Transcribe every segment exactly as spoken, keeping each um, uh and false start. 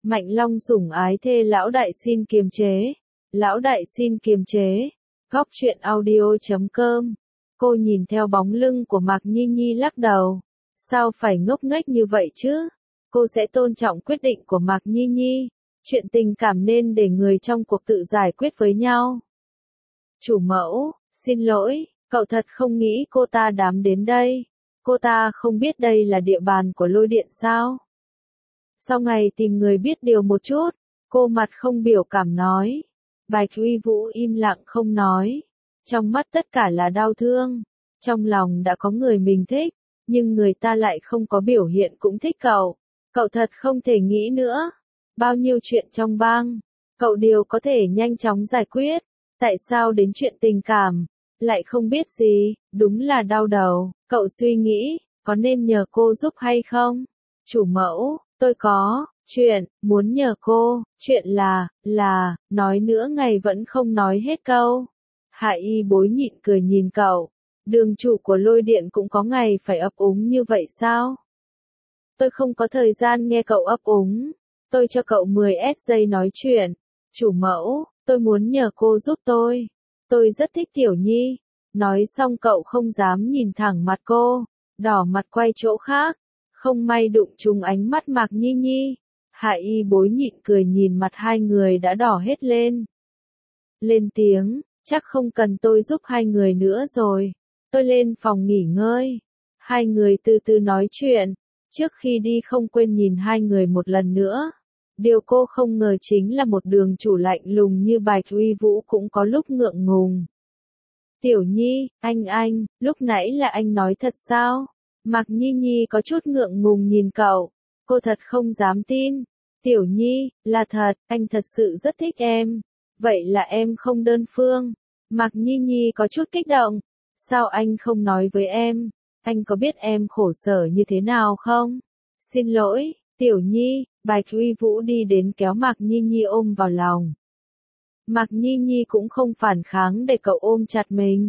Mạnh Long sủng ái thê lão đại xin kiềm chế. Lão đại xin kiềm chế. Góc truyện audio chấm com. Cô nhìn theo bóng lưng của Mạc Nhi Nhi lắc đầu. Sao phải ngốc nghếch như vậy chứ? Cô sẽ tôn trọng quyết định của Mạc Nhi Nhi. Chuyện tình cảm nên để người trong cuộc tự giải quyết với nhau. Chủ mẫu, xin lỗi, cậu thật không nghĩ cô ta dám đến đây. Cô ta không biết đây là địa bàn của lôi điện sao? Sau ngày tìm người biết điều một chút, cô mặt không biểu cảm nói. Bạch Uy Vũ im lặng không nói. Trong mắt tất cả là đau thương. Trong lòng đã có người mình thích, nhưng người ta lại không có biểu hiện cũng thích cậu. Cậu thật không thể nghĩ nữa. Bao nhiêu chuyện trong bang, cậu đều có thể nhanh chóng giải quyết. Tại sao đến chuyện tình cảm, lại không biết gì, đúng là đau đầu. Cậu suy nghĩ, có nên nhờ cô giúp hay không? Chủ mẫu, tôi có, chuyện, muốn nhờ cô, chuyện là, là, nói nữa ngày vẫn không nói hết câu. Hạ Y bối nhịn cười nhìn cậu, đường chủ của lôi điện cũng có ngày phải ấp úng như vậy sao? Tôi không có thời gian nghe cậu ấp úng, tôi cho cậu mười giây nói chuyện. Chủ mẫu, tôi muốn nhờ cô giúp tôi, tôi rất thích Tiểu Nhi. Nói xong cậu không dám nhìn thẳng mặt cô, đỏ mặt quay chỗ khác, không may đụng trúng ánh mắt Mạc Nhi Nhi. Hạ Y bối nhịn cười nhìn mặt hai người đã đỏ hết lên. Lên tiếng, chắc không cần tôi giúp hai người nữa rồi, tôi lên phòng nghỉ ngơi. Hai người từ từ nói chuyện, trước khi đi không quên nhìn hai người một lần nữa. Điều cô không ngờ chính là một đường chủ lạnh lùng như Bạch Uy Vũ cũng có lúc ngượng ngùng. Tiểu Nhi, anh anh, lúc nãy là anh nói thật sao? Mạc Nhi Nhi có chút ngượng ngùng nhìn cậu, cô thật không dám tin. Tiểu Nhi, là thật, anh thật sự rất thích em. Vậy là em không đơn phương. Mạc Nhi Nhi có chút kích động. Sao anh không nói với em? Anh có biết em khổ sở như thế nào không? Xin lỗi, Tiểu Nhi. Bạch Uy Vũ đi đến kéo Mạc Nhi Nhi ôm vào lòng. Mạc Nhi Nhi cũng không phản kháng để cậu ôm chặt mình.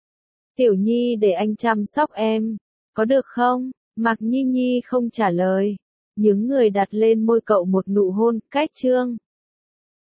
Tiểu Nhi để anh chăm sóc em, có được không? Mạc Nhi Nhi không trả lời. Những người đặt lên môi cậu một nụ hôn, cách chương.